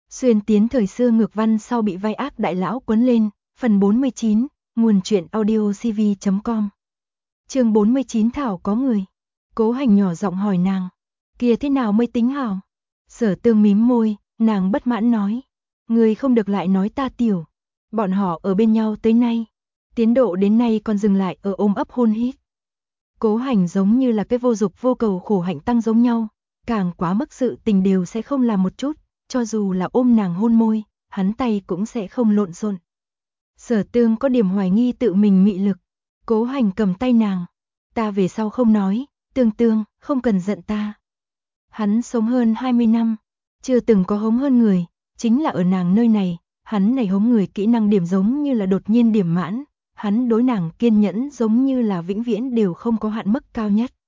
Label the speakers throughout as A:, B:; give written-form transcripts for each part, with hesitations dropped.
A: Xuyên tiến thời xưa ngược văn sau bị vai ác đại lão quấn lên, phần 49, nguồn truyện audiocv.com. Chương 49 Thảo có người. Cố Hành nhỏ giọng hỏi nàng, kia thế nào mới tính hảo? Sở Tương mím môi, nàng bất mãn nói, người không được lại nói ta tiểu. Bọn họ ở bên nhau tới nay, tiến độ đến nay còn dừng lại ở ôm ấp hôn hít. Cố Hành giống như là cái vô dục vô cầu khổ hạnh tăng giống nhau, càng quá mức sự tình đều sẽ không làm một chút, cho dù là ôm nàng hôn môi, hắn tay cũng sẽ không lộn xộn. Sở Tương có điểm hoài nghi tự mình mị lực, Cố Hành cầm tay nàng, ta về sau không nói, Tương, không cần giận ta. Hắn sống hơn 20 năm, chưa từng có hống hơn người, chính là ở nàng nơi này, hắn này hống người kỹ năng điểm giống như là đột nhiên điểm mãn, hắn đối nàng kiên nhẫn giống như là vĩnh viễn đều không có hạn mức cao nhất.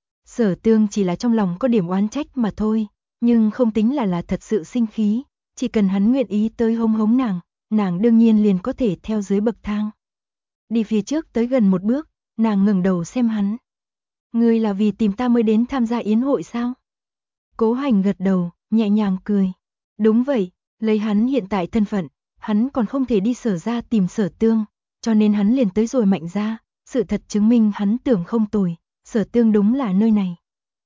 A: Sở Tương chỉ là trong lòng có điểm oán trách mà thôi, nhưng không tính là thật sự sinh khí, chỉ cần hắn nguyện ý tới hống nàng đương nhiên liền có thể theo dưới bậc thang. Đi phía trước tới gần một bước, nàng ngẩng đầu xem hắn. Ngươi là vì tìm ta mới đến tham gia yến hội sao? Cố Hành gật đầu, nhẹ nhàng cười. Đúng vậy, lấy hắn hiện tại thân phận, hắn còn không thể đi Sở ra tìm Sở Tương, cho nên hắn liền tới rồi Mạnh ra, sự thật chứng minh hắn tưởng không tồi, Sở Tương đúng là nơi này.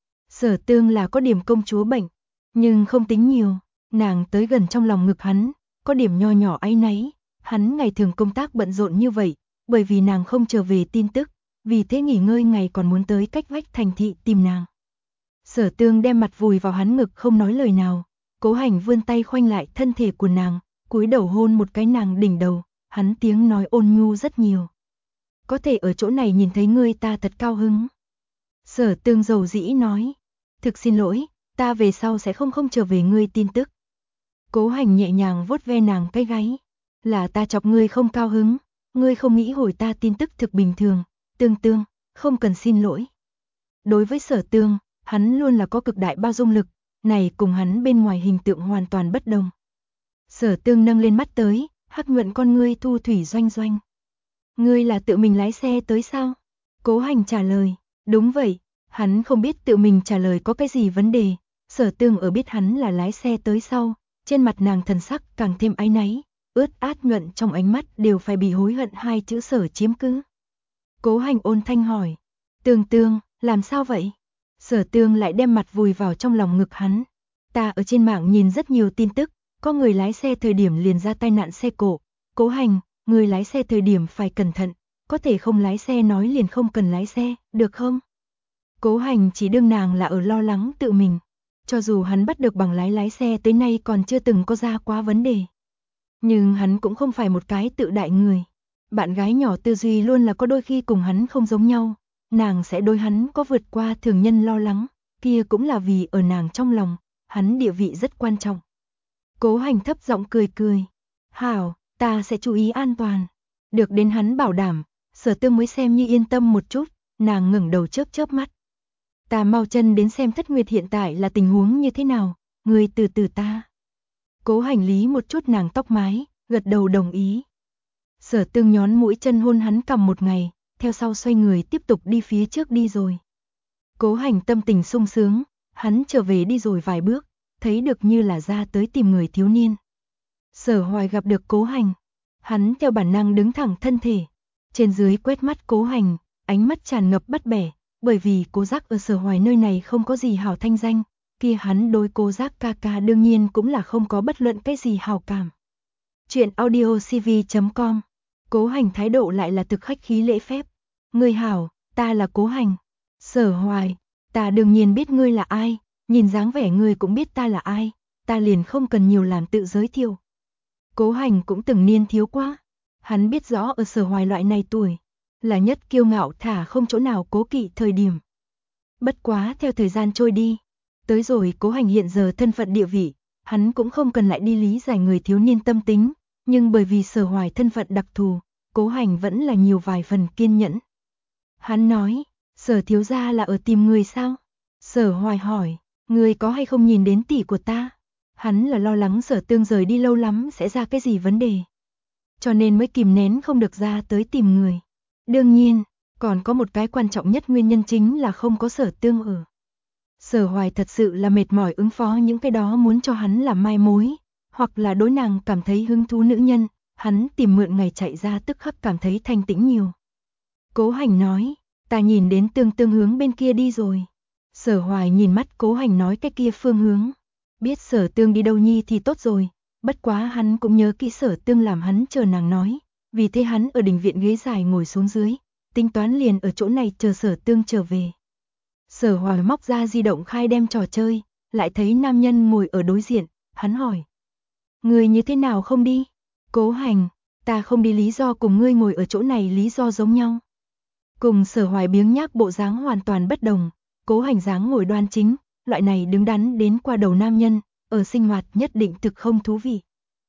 A: Sở Tương là có điểm công chúa bệnh, nhưng không tính nhiều, nàng tới gần trong lòng ngực hắn, có điểm nho nhỏ áy náy, hắn ngày thường công tác bận rộn như vậy, bởi vì nàng không trở về tin tức, vì thế nghỉ ngơi ngày còn muốn tới cách vách thành thị tìm nàng. Sở Tương đem mặt vùi vào hắn ngực không nói lời nào, Cố Hành vươn tay khoanh lại thân thể của nàng, cúi đầu hôn một cái nàng đỉnh đầu, hắn tiếng nói ôn nhu rất nhiều. Có thể ở chỗ này nhìn thấy ngươi ta thật cao hứng. Sở Tương dầu dĩ nói, thực xin lỗi, ta về sau sẽ không trở về ngươi tin tức. Cố Hành nhẹ nhàng vuốt ve nàng cái gáy, là ta chọc ngươi không cao hứng, ngươi không nghĩ hồi ta tin tức thực bình thường, Tương, không cần xin lỗi. Đối với Sở Tương, hắn luôn là có cực đại bao dung lực, này cùng hắn bên ngoài hình tượng hoàn toàn bất đồng. Sở Tương nâng lên mắt tới, hắc nhuận con ngươi thu thủy doanh doanh. Ngươi là tự mình lái xe tới sao? Cố Hành trả lời, đúng vậy, hắn không biết tự mình trả lời có cái gì vấn đề. Sở Tương ở biết hắn là lái xe tới sau, trên mặt nàng thần sắc càng thêm áy náy, ướt át nhuận trong ánh mắt đều phải bị hối hận hai chữ Sở chiếm cứ. Cố Hành ôn thanh hỏi, Tương, làm sao vậy? Sở Tương lại đem mặt vùi vào trong lòng ngực hắn. Ta ở trên mạng nhìn rất nhiều tin tức, có người lái xe thời điểm liền ra tai nạn xe cộ. Cố Hành, người lái xe thời điểm phải cẩn thận, có thể không lái xe nói liền không cần lái xe, được không? Cố Hành chỉ đương nàng là ở lo lắng tự mình. Cho dù hắn bắt được bằng lái xe tới nay còn chưa từng có ra quá vấn đề. Nhưng hắn cũng không phải một cái tự đại người. Bạn gái nhỏ tư duy luôn là có đôi khi cùng hắn không giống nhau. Nàng sẽ đối hắn có vượt qua thường nhân lo lắng, kia cũng là vì ở nàng trong lòng, hắn địa vị rất quan trọng. Cố Hành thấp giọng cười. Hảo, ta sẽ chú ý an toàn. Được đến hắn bảo đảm, Sở Tương mới xem như yên tâm một chút, nàng ngẩng đầu chớp mắt. Ta mau chân đến xem Thất Nguyệt hiện tại là tình huống như thế nào, ngươi từ từ ta. Cố Hành lý một chút nàng tóc mái, gật đầu đồng ý. Sở Tương nhón mũi chân hôn hắn cằm một ngày, theo sau xoay người tiếp tục đi phía trước đi rồi. Cố Hành tâm tình sung sướng, hắn trở về đi rồi vài bước, thấy được như là ra tới tìm người thiếu niên. Sở Hoài gặp được Cố Hành, hắn theo bản năng đứng thẳng thân thể, trên dưới quét mắt Cố Hành, ánh mắt tràn ngập bắt bẻ, bởi vì Cố Giác ở Sở Hoài nơi này không có gì hảo thanh danh, kia hắn đối Cố Giác ca đương nhiên cũng là không có bất luận cái gì hảo cảm. Chuyện audiocv.com. Cố Hành thái độ lại là thực khách khí lễ phép. Ngươi hảo, ta là Cố Hành. Sở Hoài, ta đương nhiên biết ngươi là ai, nhìn dáng vẻ ngươi cũng biết ta là ai, ta liền không cần nhiều làm tự giới thiệu. Cố Hành cũng từng niên thiếu quá, hắn biết rõ ở Sở Hoài loại này tuổi, là nhất kiêu ngạo thả không chỗ nào cố kỵ thời điểm. Bất quá theo thời gian trôi đi, tới rồi Cố Hành hiện giờ thân phận địa vị, hắn cũng không cần lại đi lý giải người thiếu niên tâm tính, nhưng bởi vì Sở Hoài thân phận đặc thù, Cố Hành vẫn là nhiều vài phần kiên nhẫn. Hắn nói, Sở thiếu gia là ở tìm người sao? Sở Hoài hỏi, người có hay không nhìn đến tỷ của ta? Hắn là lo lắng Sở Tương rời đi lâu lắm sẽ ra cái gì vấn đề. Cho nên mới kìm nén không được ra tới tìm người. Đương nhiên, còn có một cái quan trọng nhất nguyên nhân chính là không có Sở Tương ở. Sở Hoài thật sự là mệt mỏi ứng phó những cái đó muốn cho hắn làm mai mối, hoặc là đối nàng cảm thấy hứng thú nữ nhân, hắn tìm mượn ngày chạy ra tức khắc cảm thấy thanh tĩnh nhiều. Cố Hành nói, ta nhìn đến tương hướng bên kia đi rồi. Sở Hoài nhìn mắt Cố Hành nói cái kia phương hướng. Biết Sở Tương đi đâu nhi thì tốt rồi, bất quá hắn cũng nhớ kỹ Sở Tương làm hắn chờ nàng nói, vì thế hắn ở đình viện ghế dài ngồi xuống dưới, tính toán liền ở chỗ này chờ Sở Tương trở về. Sở Hoài móc ra di động khai đem trò chơi, lại thấy nam nhân ngồi ở đối diện, hắn hỏi. Người như thế nào không đi? Cố Hành, ta không đi lý do cùng ngươi ngồi ở chỗ này lý do giống nhau. Cùng Sở Hoài biếng nhác bộ dáng hoàn toàn bất đồng, Cố Hành dáng ngồi đoan chính, loại này đứng đắn đến qua đầu nam nhân, ở sinh hoạt nhất định thực không thú vị.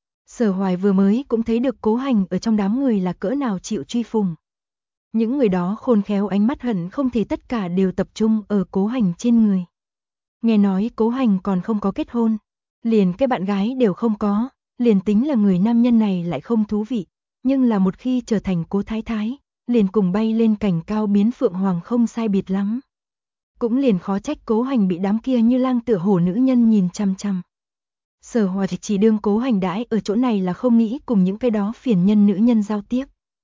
A: Sở Hoài vừa mới cũng thấy được Cố Hành ở trong đám người là cỡ nào chịu truy phùng. Những người đó khôn khéo ánh mắt hận không thể tất cả đều tập trung ở Cố Hành trên người. Nghe nói Cố Hành còn không có kết hôn, liền cái bạn gái đều không có, liền tính là người nam nhân này lại không thú vị, nhưng là một khi trở thành Cố Thái Thái, liền cùng bay lên cành cao biến phượng hoàng không sai biệt lắm. Cũng liền khó trách Cố Hành bị đám kia như lang tựa hổ nữ nhân nhìn chăm chăm. Sở Hoài thì chỉ đương Cố Hành đãi ở chỗ này là không nghĩ cùng những cái đó phiền nhân nữ nhân giao tiếp.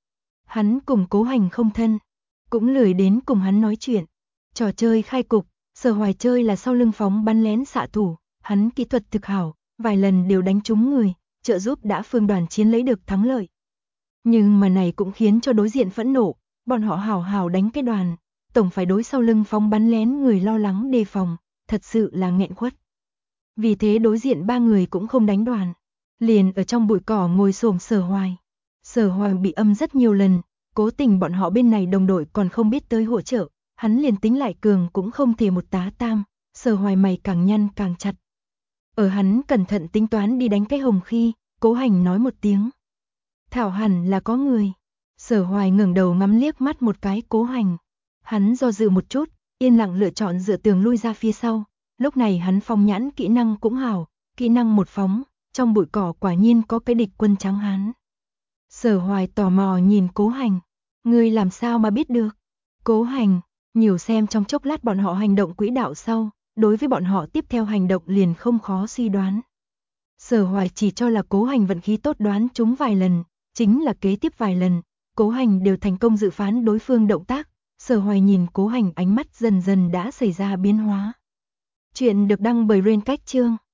A: Hắn cùng Cố Hành không thân, cũng lười đến cùng hắn nói chuyện. Trò chơi khai cục, Sở Hoài chơi là sau lưng phóng bắn lén xạ thủ, hắn kỹ thuật thực hảo, vài lần đều đánh trúng người, trợ giúp đã phương đoàn chiến lấy được thắng lợi. Nhưng mà này cũng khiến cho đối diện phẫn nộ, bọn họ hào hào đánh cái đoàn, tổng phải đối sau lưng phóng bắn lén người lo lắng đề phòng, thật sự là nghẹn khuất. Vì thế đối diện ba người cũng không đánh đoàn, liền ở trong bụi cỏ ngồi xổm Sở Hoài. Sở Hoài bị âm rất nhiều lần, cố tình bọn họ bên này đồng đội còn không biết tới hỗ trợ, hắn liền tính lại cường cũng không thể một tá tam, Sở Hoài mày càng nhăn càng chặt. Ở hắn cẩn thận tính toán đi đánh cái hồng khi, Cố Hành nói một tiếng. Thảo hẳn là có người. Sở Hoài ngẩng đầu ngắm liếc mắt một cái Cố Hành. Hắn do dự một chút, yên lặng lựa chọn dựa tường lui ra phía sau. Lúc này hắn phong nhãn kỹ năng cũng hảo, kỹ năng một phóng, trong bụi cỏ quả nhiên có cái địch quân trắng hán. Sở Hoài tò mò nhìn Cố Hành. Ngươi làm sao mà biết được? Cố Hành, nhiều xem trong chốc lát bọn họ hành động quỹ đạo sau, đối với bọn họ tiếp theo hành động liền không khó suy đoán. Sở Hoài chỉ cho là Cố Hành vận khí tốt đoán trúng vài lần, chính là kế tiếp vài lần, Cố Hành đều thành công dự phán đối phương động tác. Sở Hoài nhìn Cố Hành ánh mắt dần dần đã xảy ra biến hóa. Chuyện được đăng bởi Rain Cách Chương.